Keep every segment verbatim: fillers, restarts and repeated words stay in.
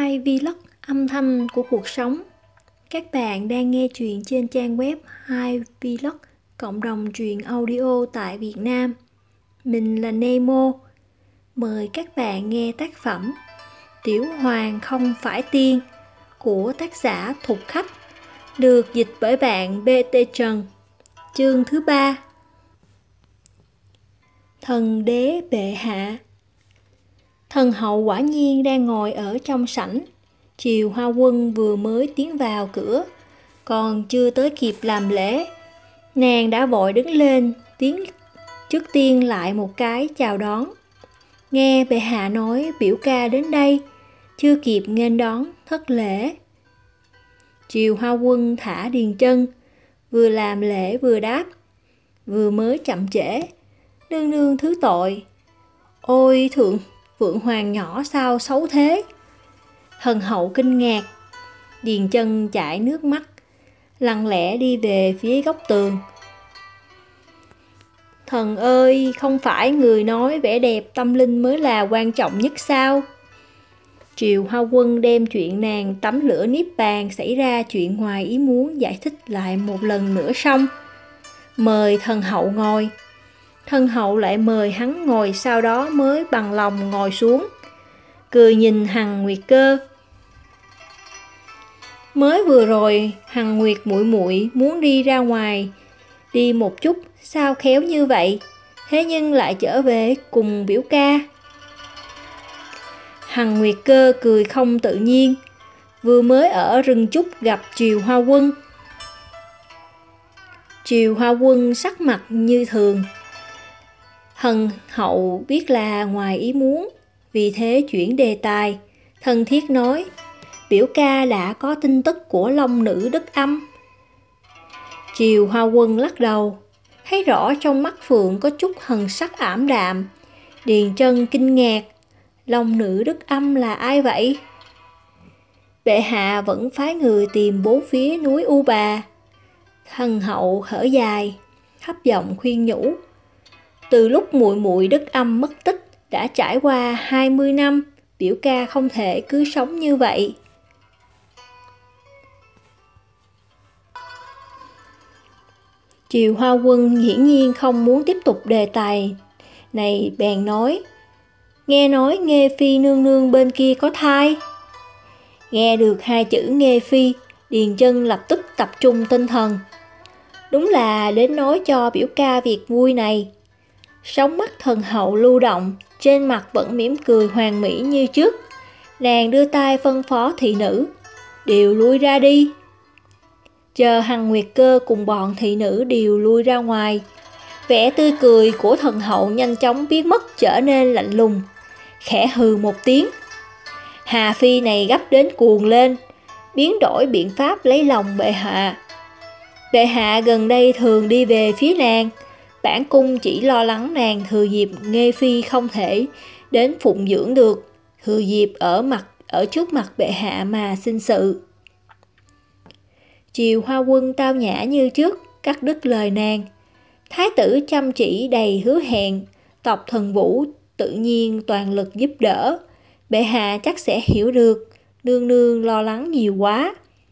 hai Vlog âm thanh của cuộc sống. Các bạn đang nghe truyện trên trang web hai Vlog, cộng đồng truyện audio tại Việt Nam. Mình là Nemo. Mời các bạn nghe tác phẩm Tiểu Hoàng không phải tiên của tác giả Thục Khách, được dịch bởi bạn bê tê Trần. Chương thứ ba. Thần đế bệ hạ. Thần hậu quả nhiên đang ngồi ở trong sảnh. Triều Hoa Quân vừa mới tiến vào cửa, còn chưa tới kịp làm lễ, nàng đã vội đứng lên, tiến trước tiên lại một cái chào đón. Nghe bệ hạ nói biểu ca đến đây, chưa kịp nghênh đón, thất lễ. Triều Hoa Quân thả Điền Chân, vừa làm lễ vừa đáp: vừa mới chậm trễ, nương nương thứ tội. Ôi thượng Phượng Hoàng nhỏ sao xấu thế? Thần hậu kinh ngạc. Điền Chân chảy nước mắt, lặng lẽ đi về phía góc tường. Thần ơi, không phải người nói vẻ đẹp tâm linh mới là quan trọng nhất sao? Triều Hoa Quân đem chuyện nàng tắm lửa niết bàn xảy ra chuyện ngoài ý muốn giải thích lại một lần nữa xong. Mời thần hậu ngồi. Thần hậu lại mời hắn ngồi, sau đó mới bằng lòng ngồi xuống, cười nhìn Hằng Nguyệt Cơ. Mới vừa rồi Hằng Nguyệt muội muội muốn đi ra ngoài đi một chút, sao khéo như vậy, thế nhưng lại trở về cùng biểu ca. Hằng Nguyệt Cơ cười không tự nhiên, vừa mới ở rừng trúc gặp Triều Hoa Quân. Triều Hoa Quân sắc mặt như thường. Thần hậu biết là ngoài ý muốn, vì thế chuyển đề tài, thân thiết nói: biểu ca đã có tin tức của Long Nữ Đức Âm. Triều Hoa Quân lắc đầu, thấy rõ trong mắt Phượng có chút hần sắc ảm đạm. Điền Chân kinh ngạc: Long Nữ Đức Âm là ai vậy? Bệ hạ vẫn phái người tìm bốn phía núi U Bà. Thần hậu thở dài, thấp giọng khuyên nhủ: từ lúc muội muội Đức Âm mất tích đã trải qua hai mươi năm, biểu ca không thể cứ sống như vậy. Triều Hoa Quân hiển nhiên không muốn tiếp tục đề tài này, bèn nói: nghe nói Nghê Phi nương nương bên kia có thai. Nghe được hai chữ Nghê Phi, Điền Chân lập tức tập trung tinh thần. Đúng là đến nói cho biểu ca việc vui này. Sóng mắt thần hậu lưu động, trên mặt vẫn mỉm cười hoàn mỹ như trước. Nàng đưa tay phân phó thị nữ: đều lui ra đi. Chờ Hằng Nguyệt Cơ cùng bọn thị nữ đều lui ra ngoài, vẻ tươi cười của thần hậu nhanh chóng biến mất, trở nên lạnh lùng, khẽ hừ một tiếng. Hà Phi này gấp đến cuồng lên, biến đổi biện pháp lấy lòng bệ hạ. Bệ hạ gần đây thường đi về phía nàng, bản cung chỉ lo lắng nàng thừa dịp Nghê Phi không thể đến phụng dưỡng được, thừa dịp ở mặt ở trước mặt bệ hạ mà sinh sự. Triều Hoa Quân tao nhã như trước, cắt đứt lời nàng. Thái tử chăm chỉ đầy hứa hẹn, tộc Thần Vũ tự nhiên toàn lực giúp đỡ. Bệ hạ chắc sẽ hiểu được, nương nương lo lắng nhiều quá.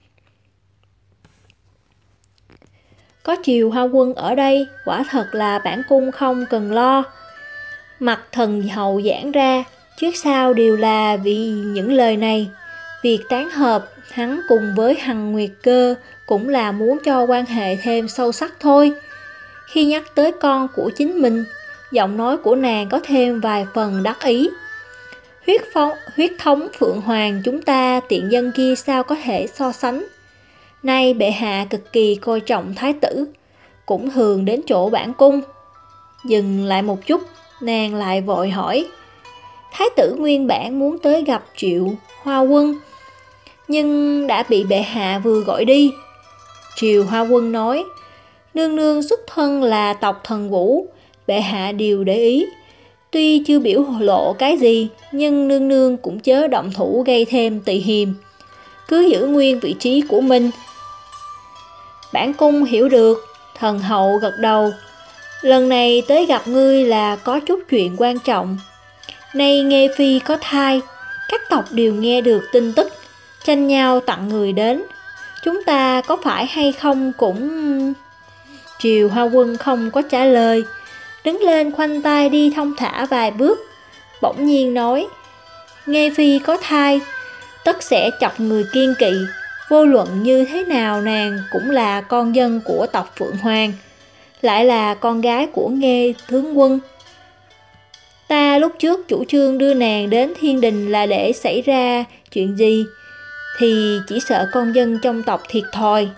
Có Triều Hoa Quân ở đây, quả thật là bản cung không cần lo. Mặt thần hậu giãn ra, trước sau đều là vì những lời này. Việc tán hợp hắn cùng với Hằng Nguyệt Cơ cũng là muốn cho quan hệ thêm sâu sắc thôi. Khi nhắc tới con của chính mình, giọng nói của nàng có thêm vài phần đắc ý. Huyết, phong, huyết thống Phượng Hoàng chúng ta tiện dân kia sao có thể so sánh. Nay bệ hạ cực kỳ coi trọng thái tử, cũng thường đến chỗ bản cung. Dừng lại một chút, nàng lại vội hỏi: thái tử nguyên bản muốn tới gặp Triệu Hoa Quân, nhưng đã bị bệ hạ vừa gọi đi. Triều Hoa Quân nói: nương nương xuất thân là tộc Thần Vũ, bệ hạ đều để ý. Tuy chưa biểu lộ cái gì, nhưng nương nương cũng chớ động thủ gây thêm tỳ hiềm, cứ giữ nguyên vị trí của mình. Bản cung hiểu được. Thần hậu gật đầu. Lần này tới gặp ngươi là có chút chuyện quan trọng. Nay Nghê Phi có thai, Các tộc đều nghe được tin tức, tranh nhau tặng người đến. Chúng ta có phải hay không cũng... Triều Hoa Quân không có trả lời, đứng lên khoanh tay đi thong thả vài bước, bỗng nhiên nói: Nghê Phi có thai, tất sẽ chọc người kiêng kỵ. Vô luận như thế nào nàng cũng là con dân của tộc Phượng Hoàng, lại là con gái của Nghê tướng quân. Ta lúc trước chủ trương đưa nàng đến thiên đình là để xảy ra chuyện gì thì chỉ sợ con dân trong tộc thiệt thòi.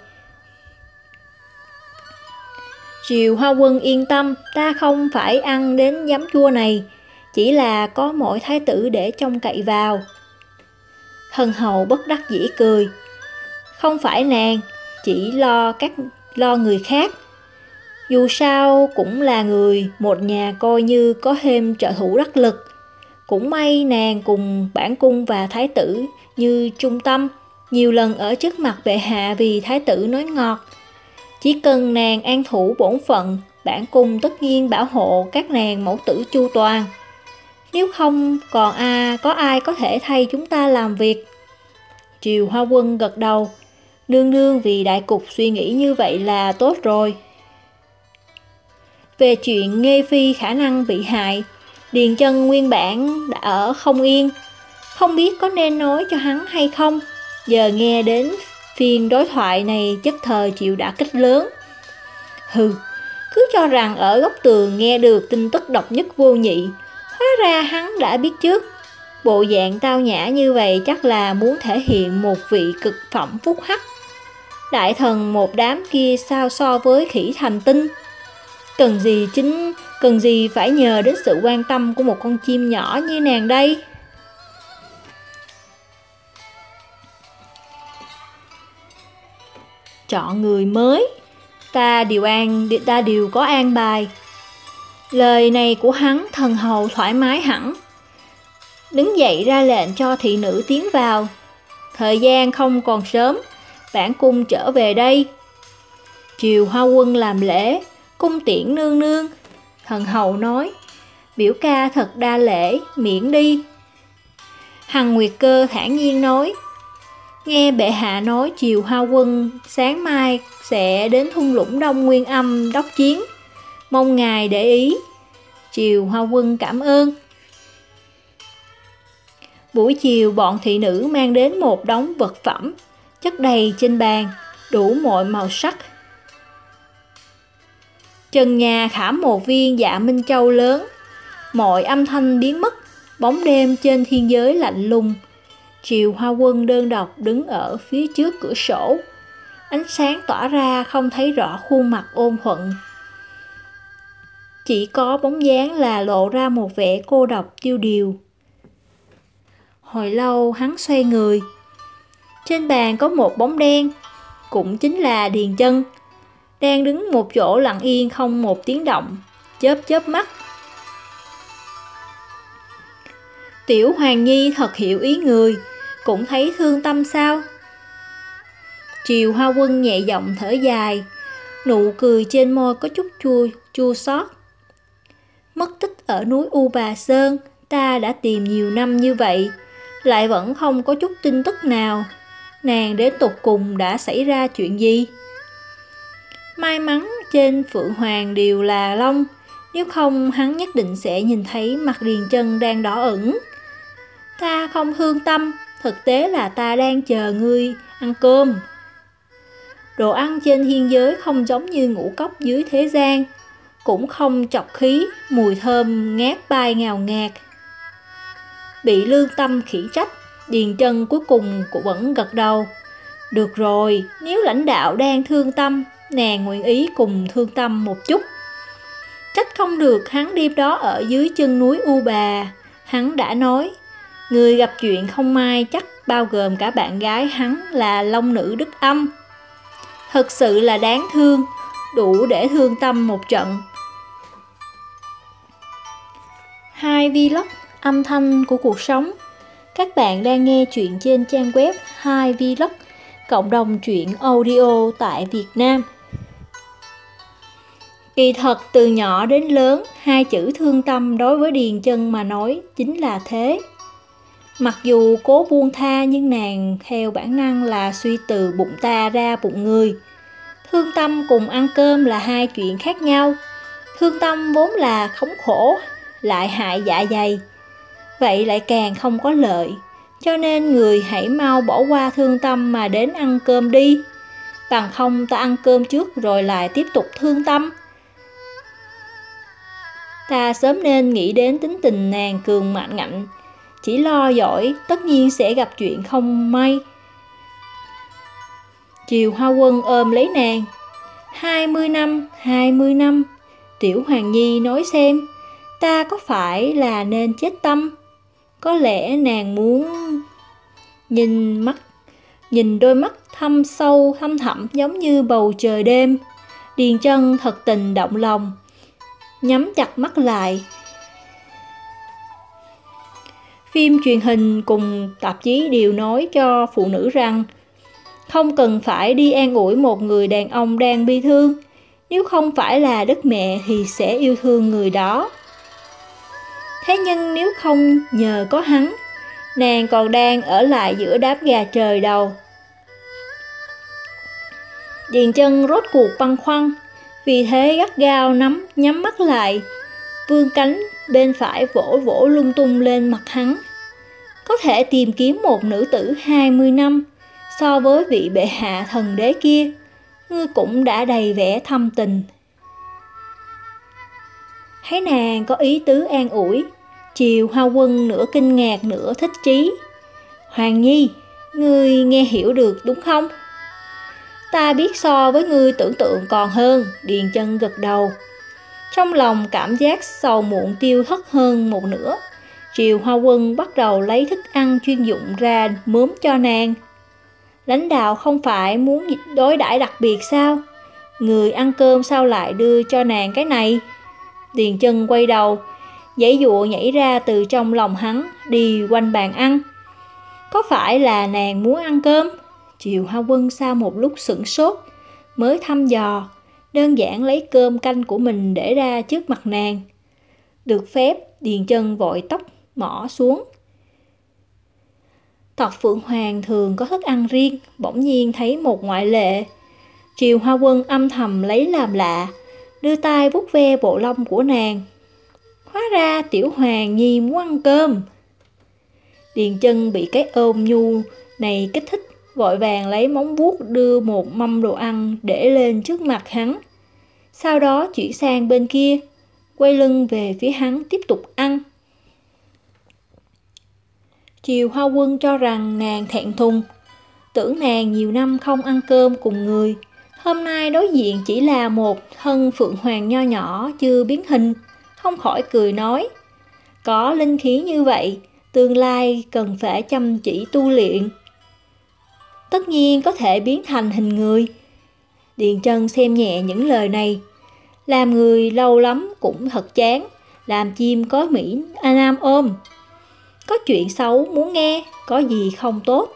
Triều Hoa Quân yên tâm, ta không phải ăn đến giấm chua này, chỉ là có mỗi thái tử để trông cậy vào. Thần hầu bất đắc dĩ cười. Không phải nàng, chỉ lo các lo người khác. Dù sao cũng là người một nhà, coi như có thêm trợ thủ đắc lực. Cũng may nàng cùng bản cung và thái tử như trung tâm, nhiều lần ở trước mặt bệ hạ vì thái tử nói ngọt. Chỉ cần nàng an thủ bổn phận, bản cung tất nhiên bảo hộ các nàng mẫu tử chu toàn. Nếu không còn à, có ai có thể thay chúng ta làm việc. Triều Hoa Quân gật đầu. Nương nương vì đại cục suy nghĩ như vậy là tốt rồi. Về chuyện Nghê Phi khả năng bị hại, Điền Chân nguyên bản đã ở không yên, không biết có nên nói cho hắn hay không. Giờ nghe đến phiên đối thoại này chất thời chịu đả kích lớn. Hừ, cứ cho rằng ở góc tường nghe được tin tức độc nhất vô nhị, hóa ra hắn đã biết trước. Bộ dạng tao nhã như vậy chắc là muốn thể hiện một vị cực phẩm phúc hắc. Đại thần một đám kia sao so với khỉ thành tinh. Cần gì chính cần gì phải nhờ đến sự quan tâm của một con chim nhỏ như nàng đây. Chọn người mới, ta đều an ta đều có an bài. Lời này của hắn, thần hầu thoải mái hẳn, đứng dậy ra lệnh cho thị nữ tiến vào. Thời gian không còn sớm, bản cung trở về đây. Triều Hoa Quân làm lễ, cung tiễn nương nương. Thần hầu nói: Biểu ca thật đa lễ, miễn đi. Hằng Nguyệt Cơ thản nhiên nói: Nghe bệ hạ nói Triều Hoa Quân sáng mai sẽ đến thung lũng Đông Nguyên Âm đốc chiến, mong ngài để ý. Triều Hoa Quân cảm ơn. Buổi chiều bọn thị nữ mang đến một đống vật phẩm chất đầy trên bàn, đủ mọi màu sắc. Trần nhà khảm một viên Dạ Minh Châu lớn, mọi âm thanh biến mất, bóng đêm trên thiên giới lạnh lùng. Triều Hoa Quân đơn độc đứng ở phía trước cửa sổ, ánh sáng tỏa ra không thấy rõ khuôn mặt ôn thuận. Chỉ có bóng dáng là lộ ra một vẻ cô độc tiêu điều. Hồi lâu hắn xoay người. Trên bàn có một bóng đen, cũng chính là Điền Chân, đang đứng một chỗ lặng yên không một tiếng động, chớp chớp mắt. Tiểu Hoàng Nhi thật hiểu ý người, cũng thấy thương tâm sao? Triều Hoa Quân nhẹ giọng thở dài, nụ cười trên môi có chút chua chua xót. Mất tích ở núi U Bà Sơn, ta đã tìm nhiều năm như vậy, lại vẫn không có chút tin tức nào. Nàng đến tột cùng đã xảy ra chuyện gì? May mắn trên Phượng Hoàng đều là lông, nếu không hắn nhất định sẽ nhìn thấy mặt Điền Chân đang đỏ ửng. Ta không thương tâm, thực tế là ta đang chờ ngươi ăn cơm. Đồ ăn trên thiên giới không giống như ngũ cốc dưới thế gian, cũng không chọc khí, mùi thơm ngát bay ngào ngạt. Bị lương tâm khỉ trách, Điền Chân cuối cùng cũng vẫn gật đầu. Được rồi, nếu lãnh đạo đang thương tâm, nàng nguyện ý cùng thương tâm một chút. Trách không được hắn đêm đó ở dưới chân núi U Bà, hắn đã nói, người gặp chuyện không may chắc bao gồm cả bạn gái hắn là Long Nữ Đức Âm. Thật sự là đáng thương, đủ để thương tâm một trận. Hai vlog âm thanh của cuộc sống. Các bạn đang nghe chuyện trên trang web hai vlog, cộng đồng truyện audio tại Việt Nam. Kỳ thật từ nhỏ đến lớn, hai chữ thương tâm đối với Điền Chân mà nói chính là thế. Mặc dù cố buông tha nhưng nàng theo bản năng là suy từ bụng ta ra bụng người. Thương tâm cùng ăn cơm là hai chuyện khác nhau. Thương tâm vốn là khốn khổ, lại hại dạ dày, vậy lại càng không có lợi. Cho nên người hãy mau bỏ qua thương tâm mà đến ăn cơm đi. Bằng không ta ăn cơm trước rồi lại tiếp tục thương tâm. Ta sớm nên nghĩ đến tính tình nàng cường mạnh ngạnh, chỉ lo giỏi tất nhiên sẽ gặp chuyện không may. Triều Hoa Quân ôm lấy nàng. Hai mươi năm, hai mươi năm, Tiểu Hoàng Nhi nói xem, ta có phải là nên chết tâm? Có lẽ nàng muốn nhìn mắt, nhìn đôi mắt thâm sâu thâm thẳm giống như bầu trời đêm. Điền Chân thật tình động lòng, nhắm chặt mắt lại. Phim truyền hình cùng tạp chí đều nói cho phụ nữ rằng không cần phải đi an ủi một người đàn ông đang bi thương. Nếu không phải là đất mẹ thì sẽ yêu thương người đó. Thế nhưng nếu không nhờ có hắn, nàng còn đang ở lại giữa đám gà trời đầu. Điền Chân rốt cuộc băn khoăn, vì thế gắt gao nắm nhắm mắt lại, vươn cánh bên phải vỗ vỗ lung tung lên mặt hắn. Có thể tìm kiếm một nữ tử hai mươi năm, so với vị bệ hạ thần đế kia, ngươi cũng đã đầy vẻ thâm tình. Thấy nàng có ý tứ an ủi, Triều Hoa Quân nửa kinh ngạc nửa thích chí. Hoàng Nhi, ngươi nghe hiểu được đúng không? Ta biết so với ngươi tưởng tượng còn hơn. Điền Chân gật đầu. Trong lòng cảm giác sầu muộn tiêu thất hơn một nửa. Triều Hoa Quân bắt đầu lấy thức ăn chuyên dụng ra mớm cho nàng. Lãnh đạo không phải muốn đối đãi đặc biệt sao? Người ăn cơm sao lại đưa cho nàng cái này? Điền Chân quay đầu, giãy giụa nhảy ra từ trong lòng hắn, đi quanh bàn ăn. Có phải là nàng muốn ăn cơm? Triều Hoa Quân sau một lúc sửng sốt, mới thăm dò, đơn giản lấy cơm canh của mình để ra trước mặt nàng. Được phép, Điền Chân vội tóc mỏ xuống. Tộc Phượng Hoàng thường có thức ăn riêng, bỗng nhiên thấy một ngoại lệ. Triều Hoa Quân âm thầm lấy làm lạ, đưa tay vuốt ve bộ lông của nàng. Hóa ra Tiểu Hoàng Nhi muốn ăn cơm. Điền Chân bị cái ôm nhu này kích thích, vội vàng lấy móng vuốt đưa một mâm đồ ăn để lên trước mặt hắn. Sau đó chuyển sang bên kia, quay lưng về phía hắn tiếp tục ăn. Triều Hoa Quân cho rằng nàng thẹn thùng, tưởng nàng nhiều năm không ăn cơm cùng người, hôm nay đối diện chỉ là một thân phượng hoàng nho nhỏ chưa biến hình, không khỏi cười nói, có linh khí như vậy, tương lai cần phải chăm chỉ tu luyện, tất nhiên có thể biến thành hình người. Điền Chân xem nhẹ những lời này, làm người lâu lắm cũng thật chán, làm chim có Mỹ A Nam ôm. Có chuyện xấu muốn nghe, có gì không tốt.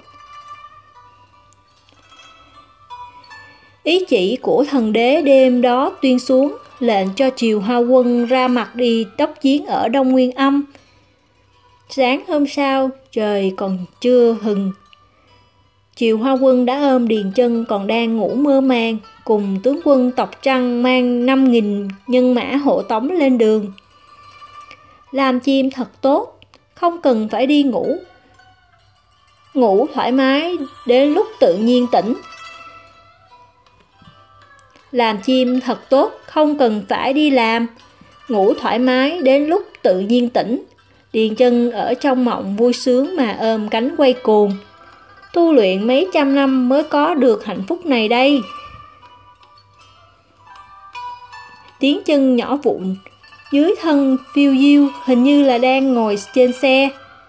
Ý chỉ của thần đế đêm đó tuyên xuống, lệnh cho Triều Hoa Quân ra mặt đi đốc chiến ở Đông Nguyên Âm. Sáng hôm sau, trời còn chưa hừng, Triều Hoa Quân đã ôm Điền Chân còn đang ngủ mơ màng, cùng tướng quân tộc Trăng mang năm nghìn nhân mã hộ tống lên đường. Làm chim thật tốt, không cần phải đi ngủ. Ngủ thoải mái đến lúc tự nhiên tỉnh. Làm chim thật tốt, không cần phải đi làm. Ngủ thoải mái đến lúc tự nhiên tỉnh. Điền Chân ở trong mộng vui sướng mà ôm cánh quay cuồng. Tu luyện mấy trăm năm mới có được hạnh phúc này đây. Tiếng chân nhỏ vụn dưới thân phiêu diêu, hình như là đang ngồi trên xe.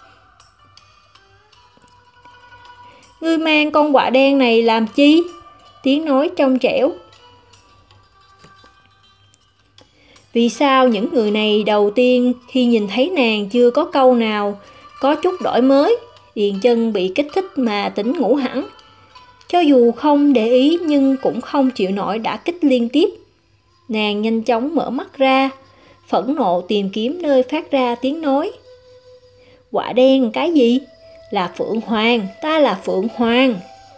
Ngươi mang con quạ đen này làm chi? Tiếng nói trong trẻo. Vì sao những người này đầu tiên khi nhìn thấy nàng chưa có câu nào có chút đổi mới? Điền Chân bị kích thích mà tỉnh ngủ hẳn. Cho dù không để ý nhưng cũng không chịu nổi đả kích liên tiếp. Nàng nhanh chóng mở mắt ra, phẫn nộ tìm kiếm nơi phát ra tiếng nói. Quạ đen cái gì? Là Phượng Hoàng, ta là Phượng Hoàng.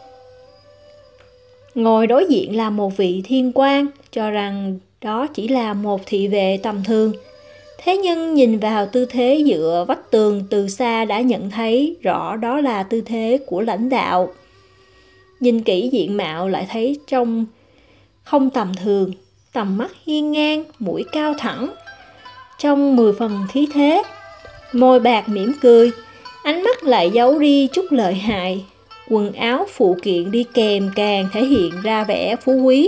Ngồi đối diện là một vị thiên quan, cho rằng đó chỉ là một thị vệ tầm thường. Thế nhưng nhìn vào tư thế dựa vách tường từ xa đã nhận thấy rõ đó là tư thế của lãnh đạo. Nhìn kỹ diện mạo lại thấy trông không tầm thường, tầm mắt hiên ngang, mũi cao thẳng, trông mười phần khí thế. Môi bạc mỉm cười, ánh mắt lại giấu đi chút lợi hại. Quần áo phụ kiện đi kèm càng thể hiện ra vẻ phú quý.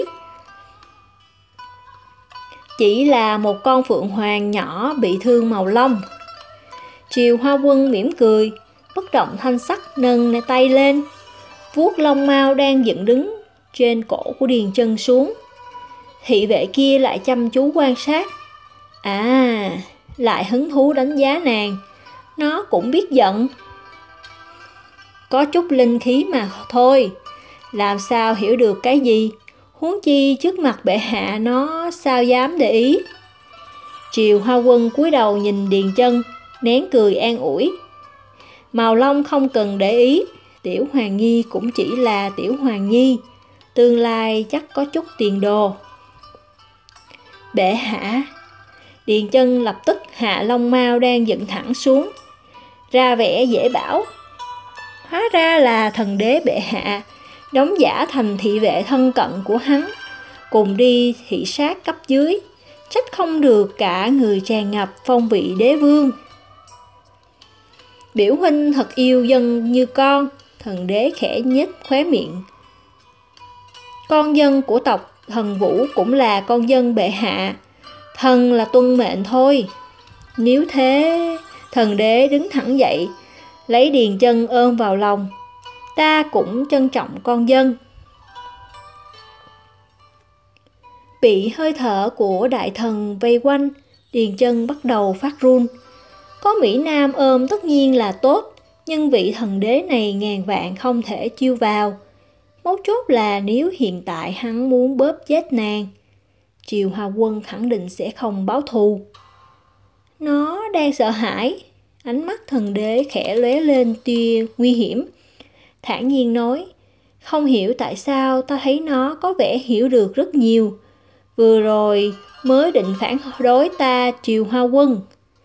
Chỉ là một con phượng hoàng nhỏ bị thương màu lông. Triều Hoa Quân mỉm cười, bất động thanh sắc nâng tay lên, vuốt lông mao đang dựng đứng trên cổ của Điền Chân xuống. Thị vệ kia lại chăm chú quan sát. À, lại hứng thú đánh giá nàng. Nó cũng biết giận. Có chút linh khí mà thôi, làm sao hiểu được cái gì, huống chi trước mặt bệ hạ nó sao dám để ý. Triều Hoa Quân cúi đầu nhìn Điền Chân, nén cười an ủi. Màu lông không cần để ý, Tiểu Hoàng Nhi cũng chỉ là Tiểu Hoàng Nhi, tương lai chắc có chút tiền đồ. Bệ hạ. Điền Chân lập tức hạ lông mao đang dựng thẳng xuống, ra vẻ dễ bảo. Hóa ra là thần đế bệ hạ, đóng giả thành thị vệ thân cận của hắn, cùng đi thị sát cấp dưới, trách không được cả người tràn ngập phong vị đế vương. Biểu huynh thật yêu dân như con, thần đế khẽ nhếch khóe miệng. Con dân của tộc Thần Vũ cũng là con dân bệ hạ, thần là tuân mệnh thôi. Nếu thế, thần đế đứng thẳng dậy, lấy Điền Chân ôm vào lòng. Ta cũng trân trọng con dân. Bị hơi thở của đại thần vây quanh, Điền Chân bắt đầu phát run. Có Mỹ Nam ôm tất nhiên là tốt, nhưng vị thần đế này ngàn vạn không thể chiêu vào. Mấu chốt là nếu hiện tại hắn muốn bóp chết nàng, Triều Hoa Quân khẳng định sẽ không báo thù. Nó đang sợ hãi. Ánh mắt thần đế khẽ lóe lên tia nguy hiểm, thản nhiên nói, không hiểu tại sao ta thấy nó có vẻ hiểu được rất nhiều. Vừa rồi mới định phản đối ta Triều Hoa Quân.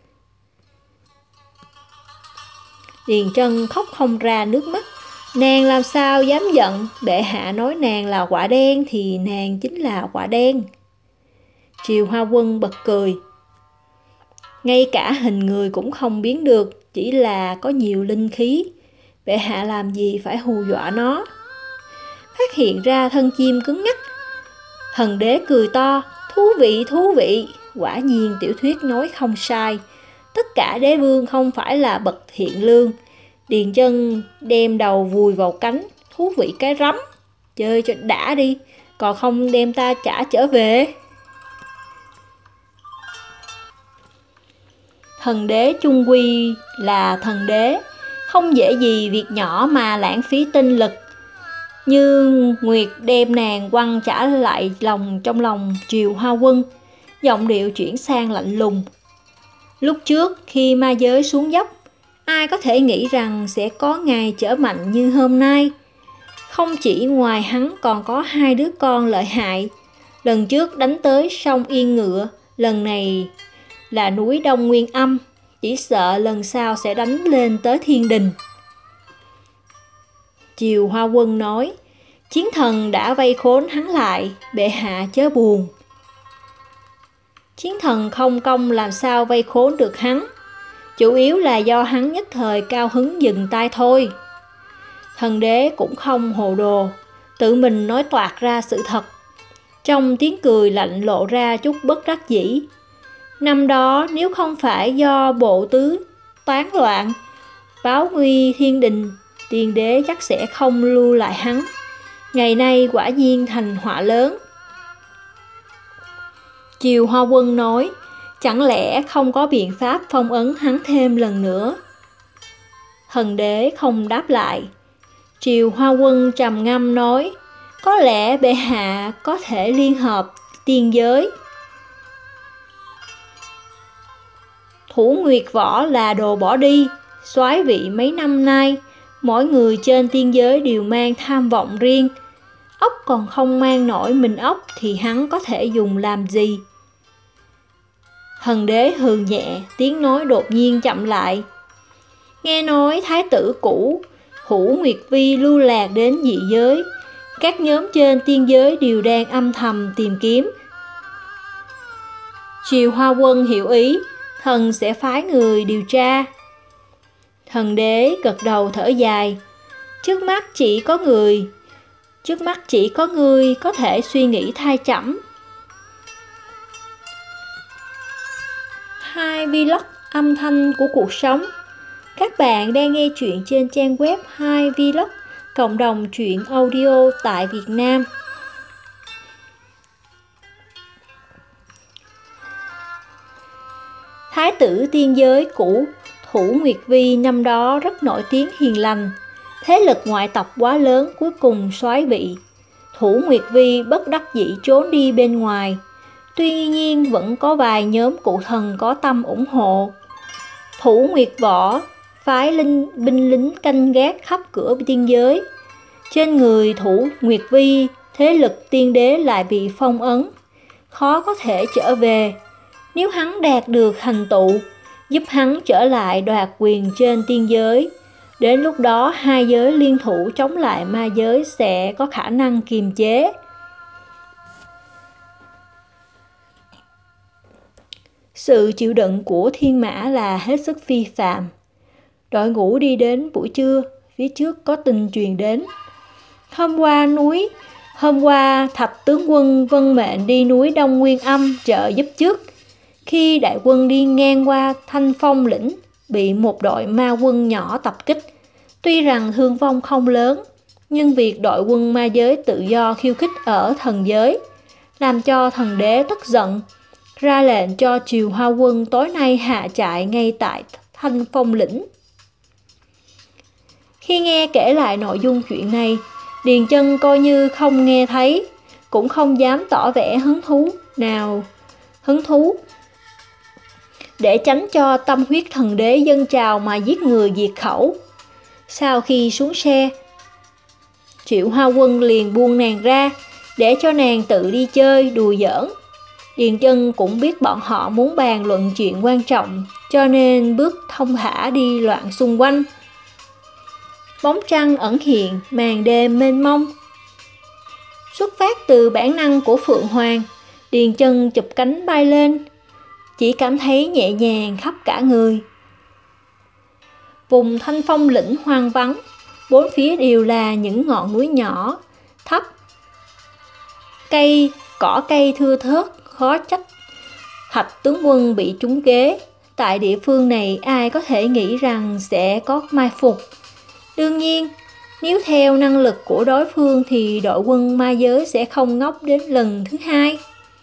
Điền Chân khóc không ra nước mắt. Nàng làm sao dám giận, bệ hạ nói nàng là quả đen thì nàng chính là quả đen. Triều Hoa Quân bật cười. Ngay cả hình người cũng không biến được, chỉ là có nhiều linh khí. Bệ hạ làm gì phải hù dọa nó. Phát hiện ra thân chim cứng ngắc, thần đế cười to. Thú vị, thú vị. Quả nhiên tiểu thuyết nói không sai. Tất cả đế vương không phải là bậc thiện lương. Điền Chân đem đầu vùi vào cánh. Thú vị cái rắm. Chơi cho đã đi, còn không đem ta trả trở về. Thần đế chung quy là thần đế, không dễ gì việc nhỏ mà lãng phí tinh lực. Như Nguyệt đem nàng quăng trả lại lòng trong lòng Triều Hoa Quân, giọng điệu chuyển sang lạnh lùng. Lúc trước khi ma giới xuống dốc, ai có thể nghĩ rằng sẽ có ngày trở mạnh như hôm nay. Không chỉ ngoài hắn còn có hai đứa con lợi hại. Lần trước đánh tới sông Yên Ngựa, lần này là núi Đông Nguyên Âm, chỉ sợ lần sau sẽ đánh lên tới Thiên Đình. Triều Hoa Quân nói, chiến thần đã vây khốn hắn lại, bệ hạ chớ buồn. Chiến thần không công làm sao vây khốn được hắn, chủ yếu là do hắn nhất thời cao hứng dừng tay thôi. Thần đế cũng không hồ đồ, tự mình nói toạc ra sự thật. Trong tiếng cười lạnh lộ ra chút bất đắc dĩ. Năm đó nếu không phải do bộ tứ toán loạn, báo nguy thiên đình, tiên đế chắc sẽ không lưu lại hắn. Ngày nay quả nhiên thành họa lớn. Triều Hoa Quân nói, chẳng lẽ không có biện pháp phong ấn hắn thêm lần nữa? Thần đế không đáp lại. Triều Hoa Quân trầm ngâm nói, có lẽ bệ hạ có thể liên hợp tiên giới. Thủ Nguyệt Võ là đồ bỏ đi, soái vị mấy năm nay, Mỗi người trên tiên giới đều mang tham vọng riêng. Ốc còn không mang nổi mình ốc thì hắn có thể dùng làm gì? Thần đế hừ nhẹ, tiếng nói đột nhiên chậm lại. Nghe nói thái tử cũ Hữu Nguyệt Vi lưu lạc đến dị giới. Các nhóm trên tiên giới đều đang âm thầm tìm kiếm. Triều Hoa Quân hiểu ý, thần sẽ phái người điều tra. Thần đế gật đầu thở dài. Trước mắt chỉ có người Trước mắt chỉ có người có thể suy nghĩ thay chậm. Hai vlog âm thanh của cuộc sống. Các bạn đang nghe chuyện trên trang web hai vlog, cộng đồng truyện audio tại Việt Nam. Thái tử tiên giới cũ Thủ Nguyệt Vi năm đó rất nổi tiếng hiền lành. Thế lực ngoại tộc quá lớn cuối cùng soái vị. Thủ Nguyệt Vi bất đắc dĩ trốn đi bên ngoài. Tuy nhiên vẫn có vài nhóm cụ thần có tâm ủng hộ. Thủ Nguyệt Võ phái linh, binh lính canh gác khắp cửa tiên giới. Trên người Thủ Nguyệt Vi, thế lực tiên đế lại bị phong ấn, khó có thể trở về. Nếu hắn đạt được thành tựu, giúp hắn trở lại đoạt quyền trên tiên giới, đến lúc đó hai giới liên thủ chống lại ma giới sẽ có khả năng kiềm chế. Sự chịu đựng của thiên mã là hết sức phi phàm. Đội ngũ đi đến buổi trưa, phía trước có tin truyền đến. Hôm qua núi, hôm qua Thạch tướng quân vân mệnh đi núi Đông Nguyên Âm trợ giúp trước. Khi đại quân đi ngang qua Thanh Phong lĩnh, bị một đội ma quân nhỏ tập kích. Tuy rằng thương vong không lớn, nhưng việc đội quân ma giới tự do khiêu khích ở thần giới, làm cho thần đế tức giận, ra lệnh cho Triều Hoa Quân tối nay hạ trại ngay tại Thanh Phong lĩnh. Khi nghe kể lại nội dung chuyện này, Điền Chân coi như không nghe thấy, cũng không dám tỏ vẻ hứng thú nào hứng thú để tránh cho tâm huyết thần đế dâng trào mà giết người diệt khẩu. Sau khi xuống xe, Triệu Hoa Quân liền buông nàng ra, để cho nàng tự đi chơi đùa giỡn. Điền Chân cũng biết bọn họ muốn bàn luận chuyện quan trọng, cho nên bước thông thả đi loạn xung quanh. Bóng trăng ẩn hiện, màn đêm mênh mông. Xuất phát từ bản năng của Phượng Hoàng, Điền Chân chụp cánh bay lên, chỉ cảm thấy nhẹ nhàng khắp cả người. Vùng Thanh Phong lĩnh hoang vắng, bốn phía đều là những ngọn núi nhỏ, thấp. Cây, cỏ cây thưa thớt, khó trách Thạch tướng quân bị trúng kế. Tại địa phương này ai có thể nghĩ rằng sẽ có mai phục. Đương nhiên, nếu theo năng lực của đối phương thì đội quân ma giới sẽ không ngốc đến lần thứ hai.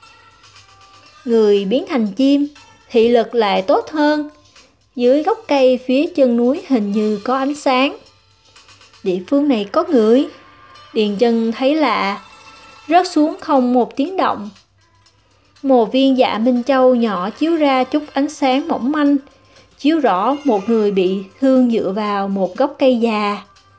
Người biến thành chim, thị lực lại tốt hơn. Dưới gốc cây phía chân núi hình như có ánh sáng. Địa phương này có người. Điền Chân thấy lạ, rớt xuống không một tiếng động. Một viên dạ Minh Châu nhỏ chiếu ra chút ánh sáng mỏng manh, chiếu rõ một người bị thương dựa vào một gốc cây già.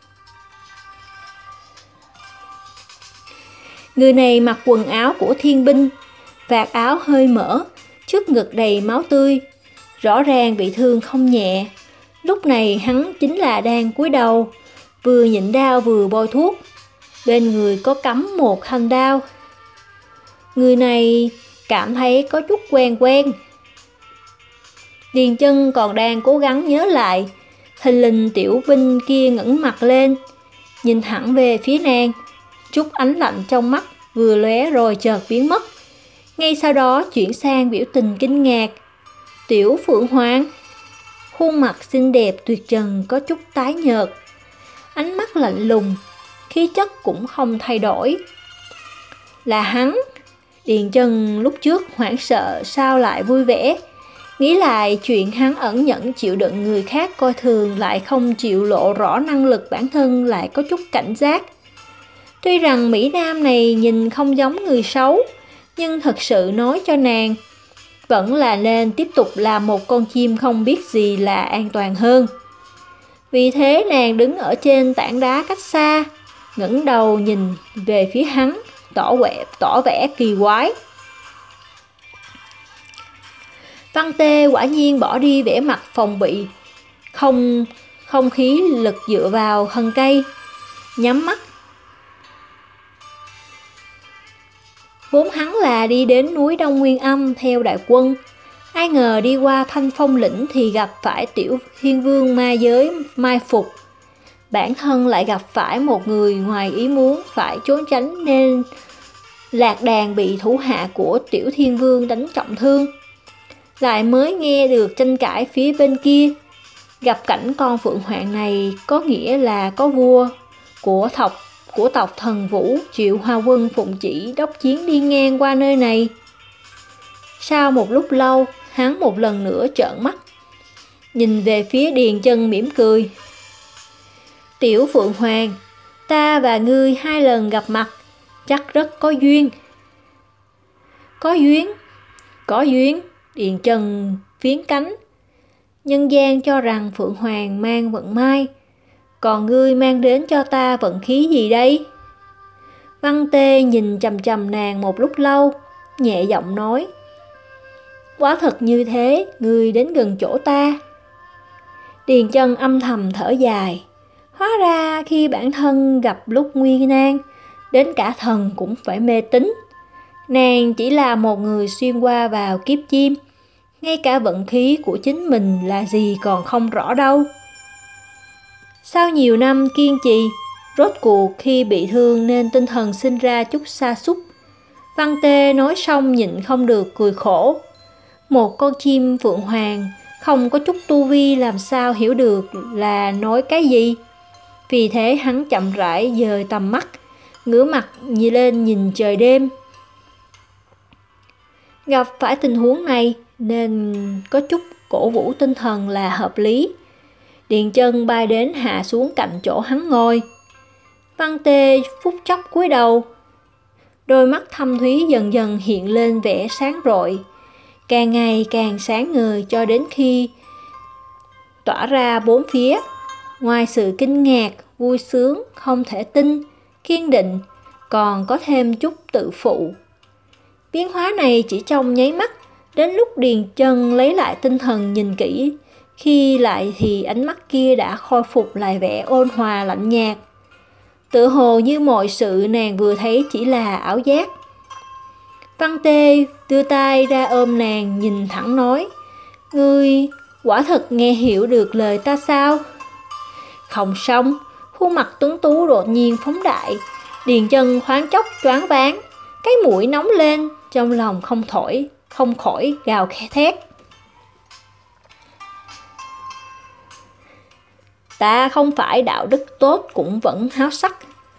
Người này mặc quần áo của thiên binh, vạt áo hơi mở, trước ngực đầy máu tươi, rõ ràng bị thương không nhẹ. Lúc này hắn chính là đang cúi đầu, vừa nhịn đau vừa bôi thuốc. Bên người có cắm một thanh đao. Người này cảm thấy có chút quen quen. Điền Chân còn đang cố gắng nhớ lại, thình lình tiểu binh kia ngẩng mặt lên, nhìn thẳng về phía nàng. Chút ánh lạnh trong mắt vừa lóe rồi chợt biến mất. Ngay sau đó chuyển sang biểu tình kinh ngạc. Tiểu Phượng Hoàng, khuôn mặt xinh đẹp tuyệt trần có chút tái nhợt, ánh mắt lạnh lùng, khí chất cũng không thay đổi. Là hắn. Điền Chân lúc trước hoảng sợ sao lại vui vẻ. Nghĩ lại chuyện hắn ẩn nhẫn chịu đựng người khác coi thường, lại không chịu lộ rõ năng lực bản thân, lại có chút cảnh giác. Tuy rằng Mỹ Nam này nhìn không giống người xấu, nhưng thật sự nói cho nàng, vẫn là nên tiếp tục làm một con chim không biết gì là an toàn hơn. Vì thế nàng đứng ở trên tảng đá cách xa, ngẩng đầu nhìn về phía hắn, tỏ vẻ, tỏ vẻ kỳ quái. Văn Tê quả nhiên bỏ đi vẻ mặt phòng bị, không không khí lực dựa vào thân cây, nhắm mắt. Vốn hắn là đi đến núi Đông Nguyên Âm theo đại quân, ai ngờ đi qua Thanh Phong lĩnh thì gặp phải Tiểu Thiên Vương ma giới mai phục. Bản thân lại gặp phải một người ngoài ý muốn phải trốn tránh nên lạc đàn bị thủ hạ của Tiểu Thiên Vương đánh trọng thương. Lại mới nghe được tranh cãi phía bên kia. Gặp cảnh con Phượng Hoàng này có nghĩa là có vua của tộc của tộc Thần Vũ Triệu Hoa Quân phụng chỉ đốc chiến đi ngang qua nơi này. Sau một lúc lâu, hắn một lần nữa trợn mắt, nhìn về phía Điền Chân mỉm cười. Tiểu Phượng Hoàng, ta và ngươi hai lần gặp mặt, chắc rất có duyên. Có duyên? Có duyên, Điền Chân phiến cánh. Nhân gian cho rằng Phượng Hoàng mang vận may, còn ngươi mang đến cho ta vận khí gì đây? Văn Tê nhìn chằm chằm nàng một lúc lâu, nhẹ giọng nói. Quả thật như thế, ngươi đến gần chỗ ta. Điền Chân âm thầm thở dài. Hóa ra khi bản thân gặp lúc nguy nan, đến cả thần cũng phải mê tín. Nàng chỉ là một người xuyên qua vào kiếp chim, ngay cả vận khí của chính mình là gì còn không rõ đâu. Sau nhiều năm kiên trì, rốt cuộc khi bị thương nên tinh thần sinh ra chút sa sút. Văn Tê nói xong nhịn không được cười khổ. Một con chim Phượng Hoàng không có chút tu vi làm sao hiểu được là nói cái gì. Vì thế hắn chậm rãi dời tầm mắt, ngửa mặt nhìn lên nhìn trời đêm. Gặp phải tình huống này nên có chút cổ vũ tinh thần là hợp lý. Điền Chân bay đến hạ xuống cạnh chỗ hắn ngồi. Văn Tê phút chốc cúi đầu, đôi mắt thâm thúy dần dần hiện lên vẻ sáng rọi, càng ngày càng sáng ngời cho đến khi tỏa ra bốn phía. Ngoài sự kinh ngạc, vui sướng, không thể tin, kiên định, còn có thêm chút tự phụ. Biến hóa này chỉ trong nháy mắt, đến lúc Điền Chân lấy lại tinh thần nhìn kỹ, khi lại thì ánh mắt kia đã khôi phục lại vẻ ôn hòa lạnh nhạt. Tự hồ như mọi sự nàng vừa thấy chỉ là ảo giác. Văn Tê đưa tay ra ôm nàng, nhìn thẳng nói. Ngươi quả thật nghe hiểu được lời ta sao? Không xong, khuôn mặt tuấn tú đột nhiên phóng đại. Điền Chân thoáng chốc choáng váng, cái mũi nóng lên, trong lòng không thổi, không khỏi gào thét. Ta không phải đạo đức tốt cũng vẫn háo sắc.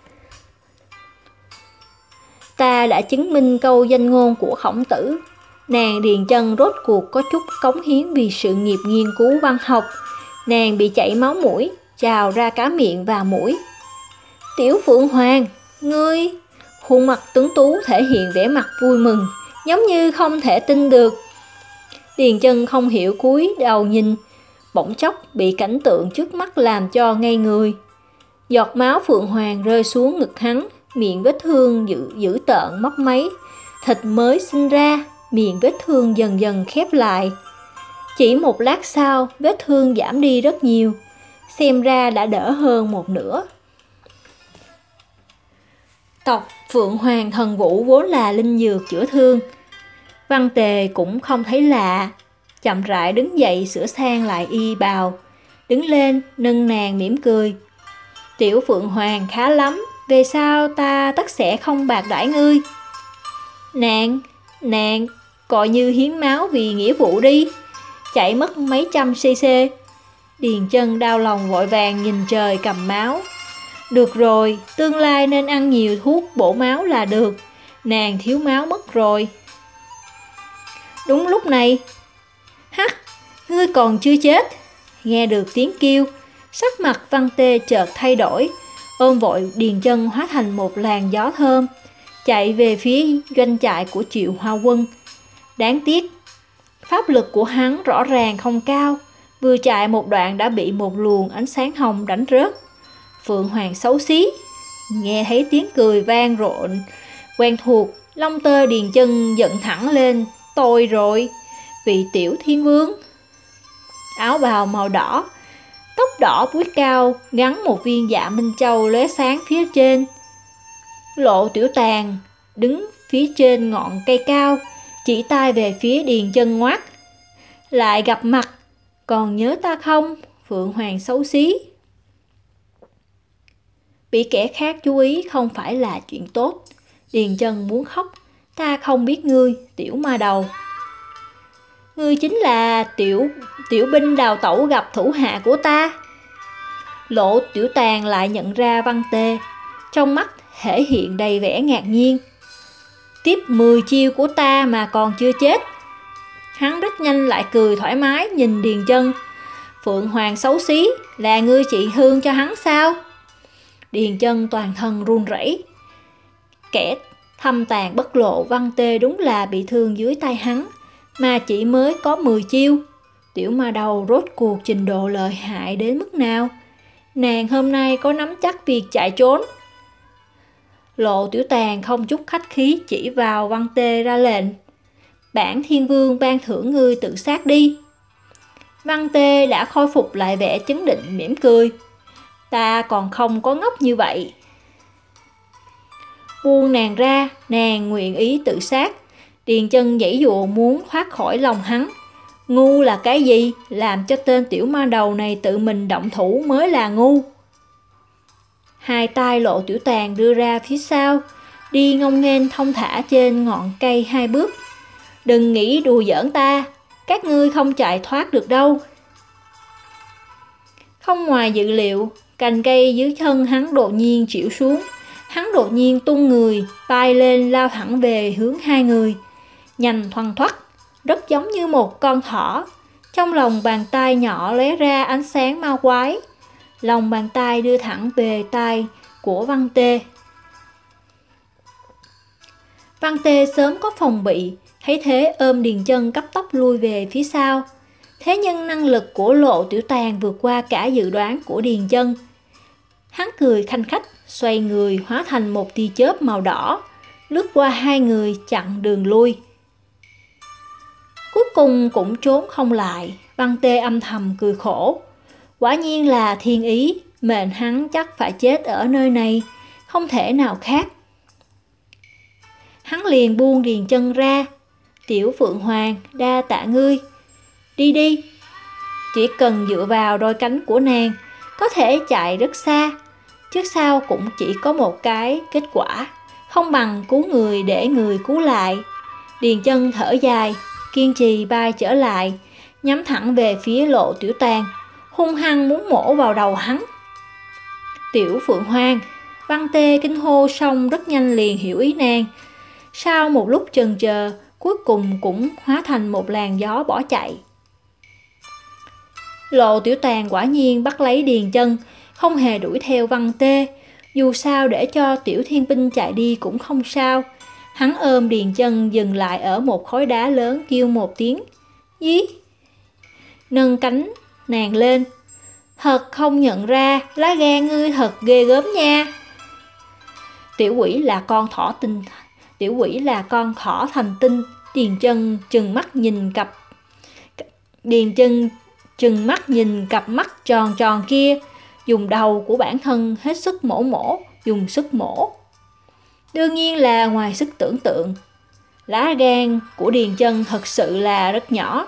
Ta đã chứng minh câu danh ngôn của Khổng Tử. Nàng Điền Chân rốt cuộc có chút cống hiến vì sự nghiệp nghiên cứu văn học. Nàng bị chảy máu mũi, trào ra cả miệng và mũi. Tiểu Phượng Hoàng, ngươi... Khuôn mặt tuấn tú thể hiện vẻ mặt vui mừng, giống như không thể tin được. Điền Chân không hiểu cúi đầu nhìn, bỗng chốc bị cảnh tượng trước mắt làm cho ngây người. Giọt máu Phượng Hoàng rơi xuống ngực hắn, miệng vết thương dữ, dữ tợn mấp máy, thịt mới sinh ra, miệng vết thương dần dần khép lại. Chỉ một lát sau, vết thương giảm đi rất nhiều, xem ra đã đỡ hơn một nửa. Tộc Phượng Hoàng Thần Vũ vốn là linh dược chữa thương. Văn Tề cũng không thấy lạ, chậm rãi đứng dậy sửa sang lại y bào, đứng lên nâng nàng mỉm cười. Tiểu Phượng Hoàng khá lắm, về sau ta tất sẽ không bạc đãi ngươi. Nàng, nàng, coi như hiến máu vì nghĩa vụ đi, chạy mất mấy trăm cc. Điền Chân đau lòng vội vàng nhìn trời cầm máu. Được rồi, tương lai nên ăn nhiều thuốc bổ máu là được, nàng thiếu máu mất rồi. Đúng lúc này, hắc, ngươi còn chưa chết. Nghe được tiếng kêu, sắc mặt Văn Tê chợt thay đổi, ôm vội Điền Chân hóa thành một làn gió thơm, chạy về phía doanh trại của Triệu Hoa Quân. Đáng tiếc, pháp lực của hắn rõ ràng không cao, Vừa chạy một đoạn đã bị một luồng ánh sáng hồng đánh rớt. Phượng Hoàng xấu xí, nghe thấy tiếng cười vang rộn quen thuộc, lông tơ Điền Chân giận thẳng lên. Tôi rồi, vị tiểu thiên vương. Áo bào màu đỏ, tóc đỏ búi cao, gắn một viên dạ minh châu lóe sáng phía trên. Lộ Tiểu Tàng đứng phía trên ngọn cây cao, chỉ tay về phía Điền Chân ngoác. Lại gặp mặt, còn nhớ ta không, Phượng Hoàng xấu xí? Bị kẻ khác chú ý không phải là chuyện tốt. Điền Chân muốn khóc. Ta không biết ngươi, tiểu ma đầu. Ngươi chính là tiểu tiểu binh đào tẩu gặp thủ hạ của ta. Lộ Tiểu Tàng lại nhận ra Văn Tê, trong mắt thể hiện đầy vẻ ngạc nhiên. Tiếp mười chiêu của ta mà còn chưa chết. Hắn rất nhanh lại cười thoải mái nhìn Điền Chân. Phượng Hoàng xấu xí, là ngươi trị thương cho hắn sao? Điền Chân toàn thân run rẩy. Kẻ thâm tàn bất lộ Văn Tê đúng là bị thương dưới tay hắn, mà chỉ mới có mười chiêu. Tiểu ma đầu rốt cuộc trình độ lợi hại đến mức nào? Nàng hôm nay có nắm chắc việc chạy trốn. Lộ Tiểu Tàng không chút khách khí chỉ vào Văn Tê ra lệnh. Bản thiên vương ban thưởng ngươi tự sát đi. Văn Tê đã khôi phục lại vẻ chấn định mỉm cười. Ta còn không có ngốc như vậy. Buông nàng ra, nàng nguyện ý tự sát. Điền Chân giãy dụa muốn thoát khỏi lòng hắn. Ngu là cái gì? Làm cho tên tiểu ma đầu này tự mình động thủ mới là ngu. Hai tay Lộ Tiểu Tàng đưa ra phía sau, đi ngông nghênh thông thả trên ngọn cây hai bước. Đừng nghĩ đùa giỡn ta, các ngươi không chạy thoát được đâu. Không ngoài dự liệu, cành cây dưới chân hắn đột nhiên chịu xuống. Hắn đột nhiên tung người, bay lên lao thẳng về hướng hai người. Nhanh thoăn thoắt, rất giống như một con thỏ. Trong lòng bàn tay nhỏ lóe ra ánh sáng ma quái. Lòng bàn tay đưa thẳng về tay của Văn Tê. Văn Tê sớm có phòng bị, thấy thế ôm Điền Chân cấp tốc lui về phía sau. Thế nhưng năng lực của Lộ Tiểu Tàng vượt qua cả dự đoán của Điền Chân. Hắn cười khanh khách, xoay người hóa thành một tia chớp màu đỏ, lướt qua hai người chặn đường lui. Cuối cùng cũng trốn không lại. Văn Tê âm thầm cười khổ. Quả nhiên là thiên ý, mệnh hắn chắc phải chết ở nơi này, không thể nào khác. Hắn liền buông Điền Chân ra. Tiểu Phượng Hoàng, đa tạ ngươi. Đi đi. Chỉ cần dựa vào đôi cánh của nàng, có thể chạy rất xa. Trước sau cũng chỉ có một cái kết quả, không bằng cứu người để người cứu lại. Điền Chân thở dài, kiên trì bay trở lại, nhắm thẳng về phía Lộ Tiểu Tàng, hung hăng muốn mổ vào đầu hắn. Tiểu Phượng Hoàng, Văn Tê kinh hô xong rất nhanh liền hiểu ý nàng. Sau một lúc chần chờ, cuối cùng cũng hóa thành một làn gió bỏ chạy. Lộ Tiểu Tàng quả nhiên bắt lấy Điền Chân, không hề đuổi theo Văn Tê. Dù sao để cho tiểu thiên binh chạy đi cũng không sao. Hắn ôm Điền Chân dừng lại ở một khối đá lớn, kêu một tiếng dí, nâng cánh nàng lên. Thật không nhận ra, lá gan ngươi thật ghê gớm nha. Tiểu quỷ là con thỏ tinh, tiểu quỷ là con thỏ thành tinh. Điền Chân chừng mắt nhìn cặp Điền Chân chừng mắt nhìn cặp mắt tròn tròn kia, dùng đầu của bản thân hết sức mổ mổ, dùng sức mổ. Đương nhiên là ngoài sức tưởng tượng. Lá gan của Điền Chân thật sự là rất nhỏ.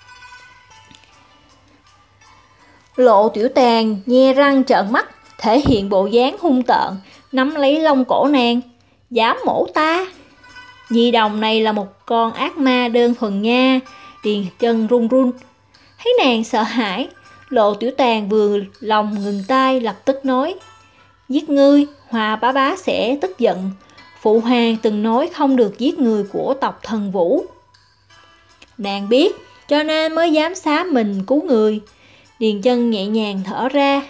Lộ Tiểu Tàng nhe răng trợn mắt, thể hiện bộ dáng hung tợn, nắm lấy lông cổ nàng. Dám mổ ta? Nhi đồng này là một con ác ma đơn thuần nha. Điền Chân run run. Thấy nàng sợ hãi, Lộ Tiểu Tàng vừa lòng ngừng tay, lập tức nói: Giết ngươi, Hòa bá bá sẽ tức giận. Phụ hoàng từng nói không được giết người của tộc Thần Vũ. Nàng biết, cho nên mới dám xá mình cứu người. Điền Chân nhẹ nhàng thở ra.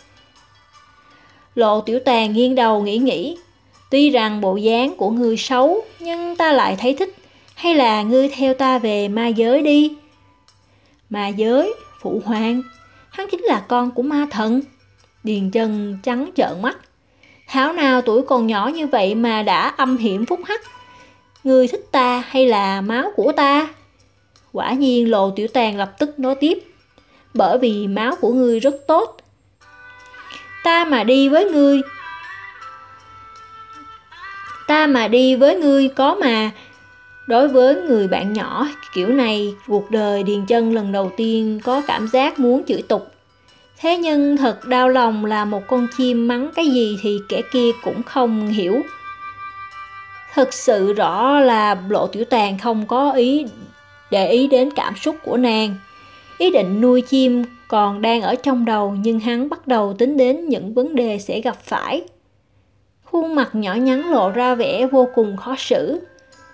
Lộ Tiểu Tàng nghiêng đầu nghĩ nghĩ. Tuy rằng bộ dáng của ngươi xấu, nhưng ta lại thấy thích. Hay là ngươi theo ta về ma giới đi. Ma giới, Phụ hoàng, hắn chính là con của ma thần. Điền Chân trắng trợn mắt. Thảo nào tuổi còn nhỏ như vậy mà đã âm hiểm phúc hắc. Ngươi thích ta hay là máu của ta? Quả nhiên Lộ Tiểu Tàng lập tức nói tiếp. Bởi vì máu của ngươi rất tốt. Ta mà đi với ngươi Ta mà đi với ngươi có mà. Đối với người bạn nhỏ kiểu này, cuộc đời Điền Chân lần đầu tiên có cảm giác muốn chửi tục. Thế nhưng thật đau lòng là một con chim mắng cái gì thì kẻ kia cũng không hiểu. Thực sự rõ là Lộ Tiểu Tàng không có ý để ý đến cảm xúc của nàng. Ý định nuôi chim còn đang ở trong đầu, nhưng hắn bắt đầu tính đến những vấn đề sẽ gặp phải. Khuôn mặt nhỏ nhắn lộ ra vẻ vô cùng khó xử.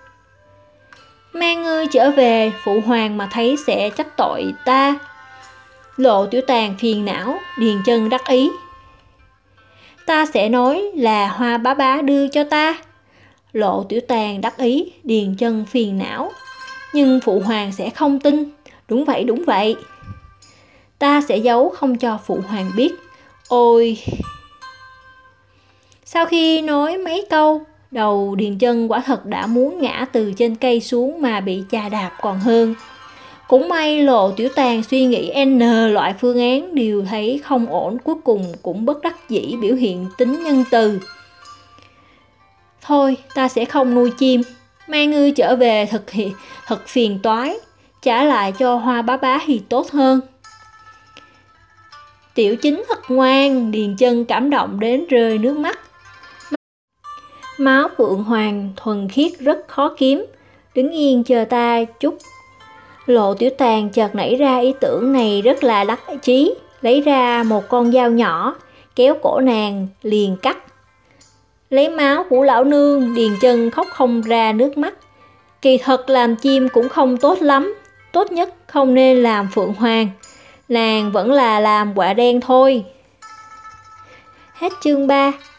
Mang ngươi trở về, phụ hoàng mà thấy sẽ trách tội ta. Lộ Tiểu Tàng phiền não. Điền Chân đắc ý. Ta sẽ nói là Hoa bá bá đưa cho ta. Lộ Tiểu Tàng đắc ý. Điền Chân phiền não. Nhưng phụ hoàng sẽ không tin. Đúng vậy, đúng vậy. Ta sẽ giấu không cho phụ hoàng biết. Ôi! Sau khi nói mấy câu, đầu Điền Chân quả thật đã muốn ngã từ trên cây xuống mà bị chà đạp còn hơn. Cũng may Lộ Tiểu Tàng suy nghĩ n loại phương án đều thấy không ổn, cuối cùng cũng bất đắc dĩ biểu hiện tính nhân từ. Thôi, ta sẽ không nuôi chim. Mang ngươi trở về thật, hi, thật phiền toái. Trả lại cho Hoa bá bá thì tốt hơn. Tiểu Chính thật ngoan. Điền Chân cảm động đến rơi nước mắt. Máu Phượng Hoàng thuần khiết rất khó kiếm. Đứng yên chờ ta chút. Lộ Tiểu Tàng chợt nảy ra ý tưởng này rất là đắc chí. Lấy ra một con dao nhỏ, kéo cổ nàng liền cắt. Lấy máu của lão nương. Điền Chân khóc không ra nước mắt. Kỳ thật làm chim cũng không tốt lắm. Tốt nhất không nên làm Phượng Hoàng. Nàng vẫn là làm quạ đen thôi. Hết chương ba.